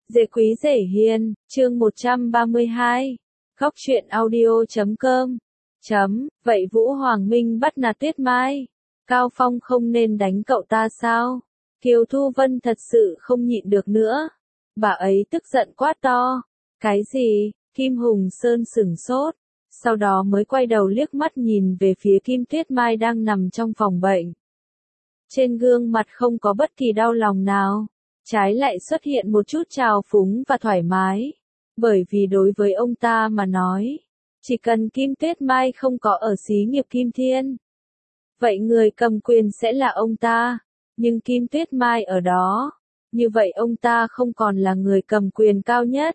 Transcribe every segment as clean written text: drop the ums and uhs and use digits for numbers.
Dễ quý dễ hiền, chương 132. Góc truyện audio.com. Vậy Vũ Hoàng Minh bắt nạt Tuyết Mai. Cao Phong không nên đánh cậu ta sao? Kiều Thu Vân thật sự không nhịn được nữa. Bà ấy tức giận quát to. Cái gì? Kim Hùng Sơn sửng sốt. Sau đó mới quay đầu liếc mắt nhìn về phía Kim Tuyết Mai đang nằm trong phòng bệnh. Trên gương mặt không có bất kỳ đau lòng nào. Trái lại xuất hiện một chút trào phúng và thoải mái. Bởi vì đối với ông ta mà nói, chỉ cần Kim Tuyết Mai không có ở xí nghiệp Kim Thiên, vậy người cầm quyền sẽ là ông ta. Nhưng Kim Tuyết Mai ở đó, như vậy ông ta không còn là người cầm quyền cao nhất.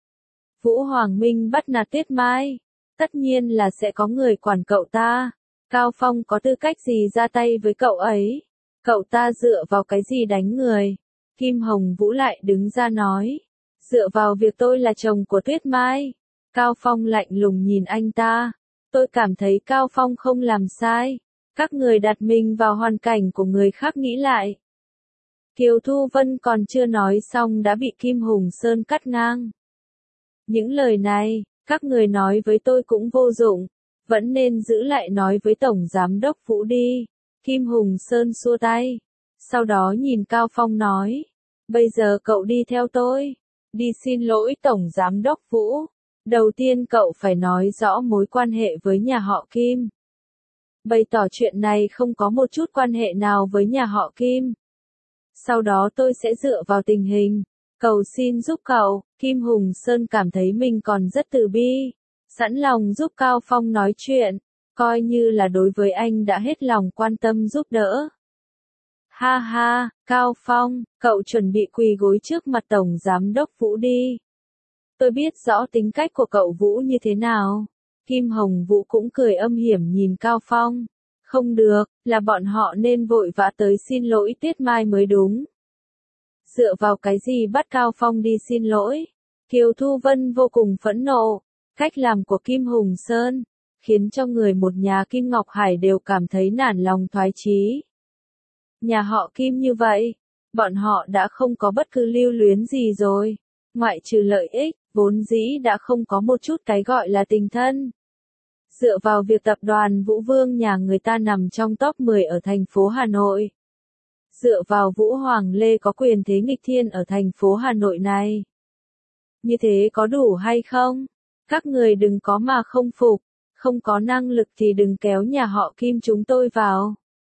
Vũ Hoàng Minh bắt nạt Tuyết Mai, tất nhiên là sẽ có người quản cậu ta. Cao Phong có tư cách gì ra tay với cậu ấy? Cậu ta dựa vào cái gì đánh người? Kim Hồng Vũ lại đứng ra nói. Dựa vào việc tôi là chồng của Tuyết Mai. Cao Phong lạnh lùng nhìn anh ta. Tôi cảm thấy Cao Phong không làm sai. Các người đặt mình vào hoàn cảnh của người khác nghĩ lại. Kiều Thu Vân còn chưa nói xong đã bị Kim Hùng Sơn cắt ngang. Những lời này, các người nói với tôi cũng vô dụng. Vẫn nên giữ lại nói với Tổng Giám đốc Vũ đi. Kim Hùng Sơn xua tay. Sau đó nhìn Cao Phong nói. Bây giờ cậu đi theo tôi. Đi xin lỗi Tổng Giám đốc Vũ. Đầu tiên cậu phải nói rõ mối quan hệ với nhà họ Kim. Bày tỏ chuyện này không có một chút quan hệ nào với nhà họ Kim. Sau đó tôi sẽ dựa vào tình hình. Cầu xin giúp cậu. Kim Hùng Sơn cảm thấy mình còn rất từ bi. Sẵn lòng giúp Cao Phong nói chuyện. Coi như là đối với anh đã hết lòng quan tâm giúp đỡ. Ha ha, Cao Phong, cậu chuẩn bị quỳ gối trước mặt Tổng Giám đốc Vũ đi. Tôi biết rõ tính cách của cậu Vũ như thế nào. Kim Hồng Vũ cũng cười âm hiểm nhìn Cao Phong. Không được, là bọn họ nên vội vã tới xin lỗi Tuyết Mai mới đúng. Dựa vào cái gì bắt Cao Phong đi xin lỗi? Kiều Thu Vân vô cùng phẫn nộ. Cách làm của Kim Hùng Sơn khiến cho người một nhà Kim Ngọc Hải đều cảm thấy nản lòng thoái chí. Nhà họ Kim như vậy, bọn họ đã không có bất cứ lưu luyến gì rồi. Ngoại trừ lợi ích, vốn dĩ đã không có một chút cái gọi là tình thân. Dựa vào việc tập đoàn Vũ Vương nhà người ta nằm trong top 10 ở thành phố Hà Nội. Dựa vào Vũ Hoàng Lê có quyền thế nghịch thiên ở thành phố Hà Nội này. Như thế có đủ hay không? Các người đừng có mà không phục. Không có năng lực thì đừng kéo nhà họ Kim chúng tôi vào.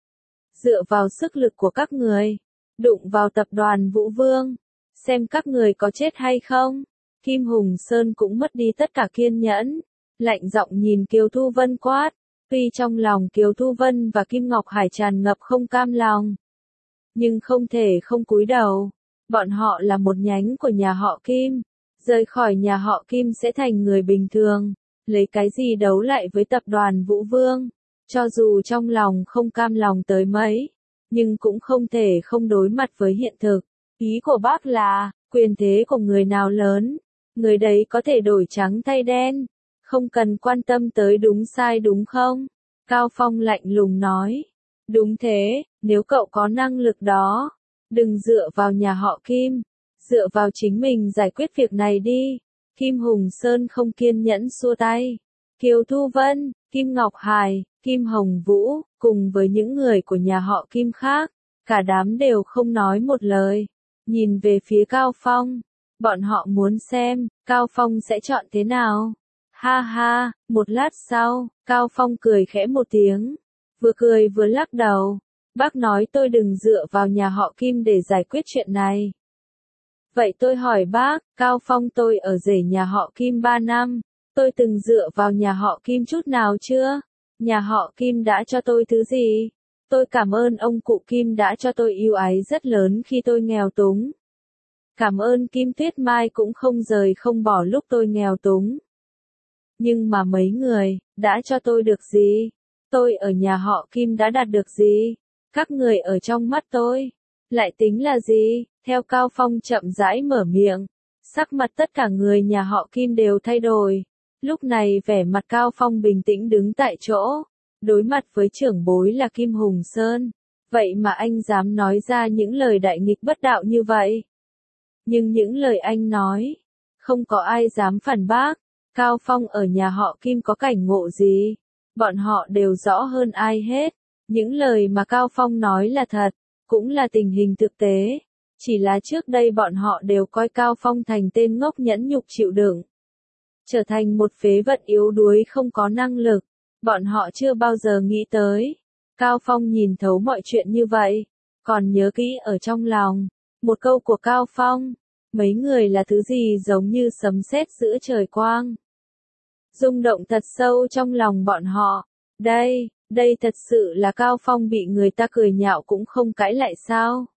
Dựa vào sức lực của các người, đụng vào tập đoàn Vũ Vương, xem các người có chết hay không. Kim Hùng Sơn cũng mất đi tất cả kiên nhẫn, lạnh giọng nhìn Kiều Thu Vân quát. Tuy trong lòng Kiều Thu Vân và Kim Ngọc Hải tràn ngập không cam lòng, nhưng không thể không cúi đầu. Bọn họ là một nhánh của nhà họ Kim, rời khỏi nhà họ Kim sẽ thành người bình thường. Lấy cái gì đấu lại với tập đoàn Vũ Vương? Cho dù trong lòng không cam lòng tới mấy, nhưng cũng không thể không đối mặt với hiện thực. Ý của bác là, quyền thế của người nào lớn, người đấy có thể đổi trắng thay đen, không cần quan tâm tới đúng sai đúng không? Cao Phong lạnh lùng nói. Đúng thế, nếu cậu có năng lực đó, đừng dựa vào nhà họ Kim, dựa vào chính mình giải quyết việc này đi. Kim Hùng Sơn không kiên nhẫn xua tay. Kiều Thu Vân, Kim Ngọc Hải, Kim Hồng Vũ, cùng với những người của nhà họ Kim khác, cả đám đều không nói một lời. Nhìn về phía Cao Phong, bọn họ muốn xem, Cao Phong sẽ chọn thế nào. Ha ha, một lát sau, Cao Phong cười khẽ một tiếng, vừa cười vừa lắc đầu. Bác nói tôi đừng dựa vào nhà họ Kim để giải quyết chuyện này. Vậy tôi hỏi bác, Cao Phong tôi ở rể nhà họ Kim 3 năm, tôi từng dựa vào nhà họ Kim chút nào chưa? Nhà họ Kim đã cho tôi thứ gì? Tôi cảm ơn ông cụ Kim đã cho tôi ưu ái rất lớn khi tôi nghèo túng. Cảm ơn Kim Tuyết Mai cũng không rời không bỏ lúc tôi nghèo túng. Nhưng mà mấy người, đã cho tôi được gì? Tôi ở nhà họ Kim đã đạt được gì? Các người ở trong mắt tôi, lại tính là gì? Theo Cao Phong chậm rãi mở miệng, sắc mặt tất cả người nhà họ Kim đều thay đổi. Lúc này vẻ mặt Cao Phong bình tĩnh đứng tại chỗ, đối mặt với trưởng bối là Kim Hùng Sơn. Vậy mà anh dám nói ra những lời đại nghịch bất đạo như vậy. Nhưng những lời anh nói, không có ai dám phản bác. Cao Phong ở nhà họ Kim có cảnh ngộ gì? Bọn họ đều rõ hơn ai hết. Những lời mà Cao Phong nói là thật, cũng là tình hình thực tế. Chỉ là trước đây bọn họ đều coi Cao Phong thành tên ngốc nhẫn nhục chịu đựng. Trở thành một phế vật yếu đuối không có năng lực. Bọn họ chưa bao giờ nghĩ tới. Cao Phong nhìn thấu mọi chuyện như vậy. Còn nhớ kỹ ở trong lòng. Một câu của Cao Phong. Mấy người là thứ gì giống như sấm sét giữa trời quang. Rung động thật sâu trong lòng bọn họ. Đây thật sự là Cao Phong bị người ta cười nhạo cũng không cãi lại sao?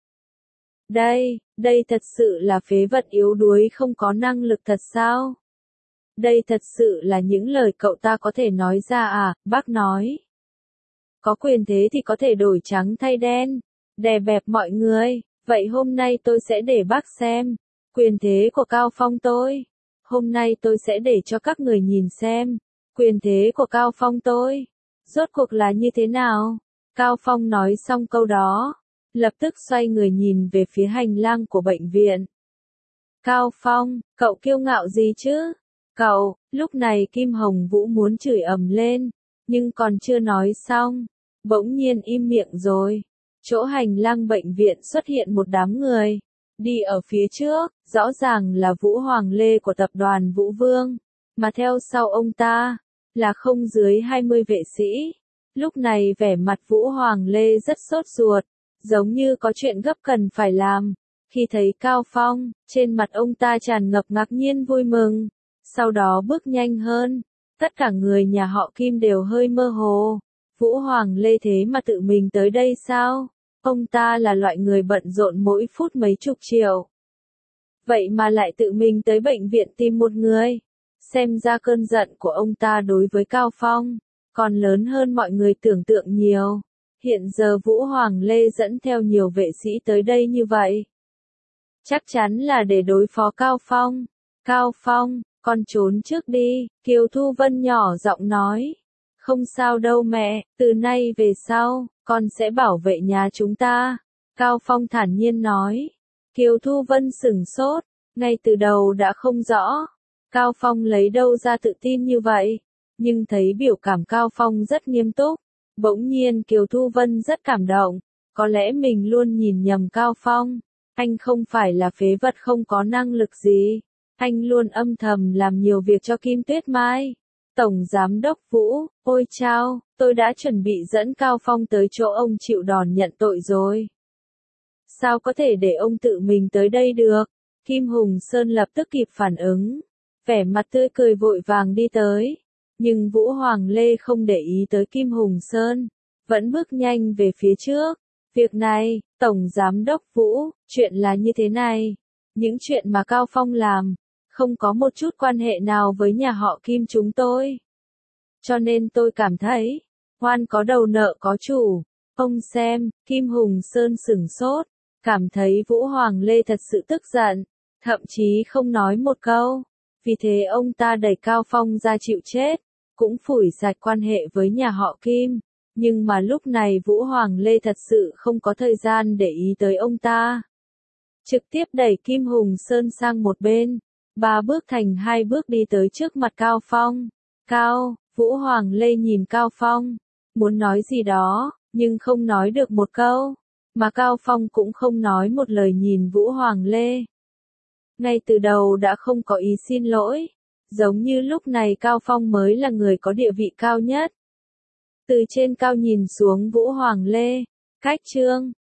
Đây thật sự là phế vật yếu đuối không có năng lực thật sao? Đây thật sự là những lời cậu ta có thể nói ra à? Bác nói. Có quyền thế thì có thể đổi trắng thay đen, đè bẹp mọi người. Vậy hôm nay tôi sẽ để bác xem quyền thế của Cao Phong tôi. Hôm nay tôi sẽ để cho các người nhìn xem quyền thế của Cao Phong tôi. Rốt cuộc là như thế nào? Cao Phong nói xong câu đó, lập tức xoay người nhìn về phía hành lang của bệnh viện. Cao Phong, cậu kiêu ngạo gì chứ? Cậu, lúc này Kim Hồng Vũ muốn chửi ầm lên, nhưng còn chưa nói xong, bỗng nhiên im miệng rồi. Chỗ hành lang bệnh viện xuất hiện một đám người. Đi ở phía trước, rõ ràng là Vũ Hoàng Lê của tập đoàn Vũ Vương, mà theo sau ông ta, là không dưới 20 vệ sĩ. Lúc này vẻ mặt Vũ Hoàng Lê rất sốt ruột, giống như có chuyện gấp cần phải làm. Khi thấy Cao Phong, trên mặt ông ta tràn ngập ngạc nhiên vui mừng, sau đó bước nhanh hơn. Tất cả người nhà họ Kim đều hơi mơ hồ. Vũ Hoàng Lê thế mà tự mình tới đây sao? Ông ta là loại người bận rộn mỗi phút mấy chục triệu. Vậy mà lại tự mình tới bệnh viện tìm một người. Xem ra cơn giận của ông ta đối với Cao Phong còn lớn hơn mọi người tưởng tượng nhiều. Hiện giờ Vũ Hoàng Lê dẫn theo nhiều vệ sĩ tới đây như vậy, chắc chắn là để đối phó Cao Phong. Cao Phong, con trốn trước đi, Kiều Thu Vân nhỏ giọng nói. Không sao đâu mẹ, từ nay về sau, con sẽ bảo vệ nhà chúng ta. Cao Phong thản nhiên nói. Kiều Thu Vân sửng sốt, ngay từ đầu đã không rõ. Cao Phong lấy đâu ra tự tin như vậy, nhưng thấy biểu cảm Cao Phong rất nghiêm túc. Bỗng nhiên Kiều Thu Vân rất cảm động, có lẽ mình luôn nhìn nhầm Cao Phong. Anh không phải là phế vật không có năng lực gì, anh luôn âm thầm làm nhiều việc cho Kim Tuyết Mai. Tổng Giám đốc Vũ, ôi chao, tôi đã chuẩn bị dẫn Cao Phong tới chỗ ông chịu đòn nhận tội rồi. Sao có thể để ông tự mình tới đây được? Kim Hùng Sơn lập tức kịp phản ứng, vẻ mặt tươi cười vội vàng đi tới. Nhưng Vũ Hoàng Lê không để ý tới Kim Hùng Sơn, vẫn bước nhanh về phía trước. Việc này, Tổng Giám đốc Vũ, chuyện là như thế này. Những chuyện mà Cao Phong làm, không có một chút quan hệ nào với nhà họ Kim chúng tôi. Cho nên tôi cảm thấy, oan có đầu nợ có chủ. Ông xem, Kim Hùng Sơn sửng sốt, cảm thấy Vũ Hoàng Lê thật sự tức giận, thậm chí không nói một câu. Vì thế ông ta đẩy Cao Phong ra chịu chết, cũng phủi sạch quan hệ với nhà họ Kim. Nhưng mà lúc này Vũ Hoàng Lê thật sự không có thời gian để ý tới ông ta. Trực tiếp đẩy Kim Hùng Sơn sang một bên, 3 bước thành 2 bước đi tới trước mặt Cao Phong. Vũ Hoàng Lê nhìn Cao Phong, muốn nói gì đó, nhưng không nói được một câu. Mà Cao Phong cũng không nói một lời nhìn Vũ Hoàng Lê. Ngay từ đầu đã không có ý xin lỗi, giống như lúc này Cao Phong mới là người có địa vị cao nhất. Từ trên cao nhìn xuống Vũ Hoàng Lê, cách trương,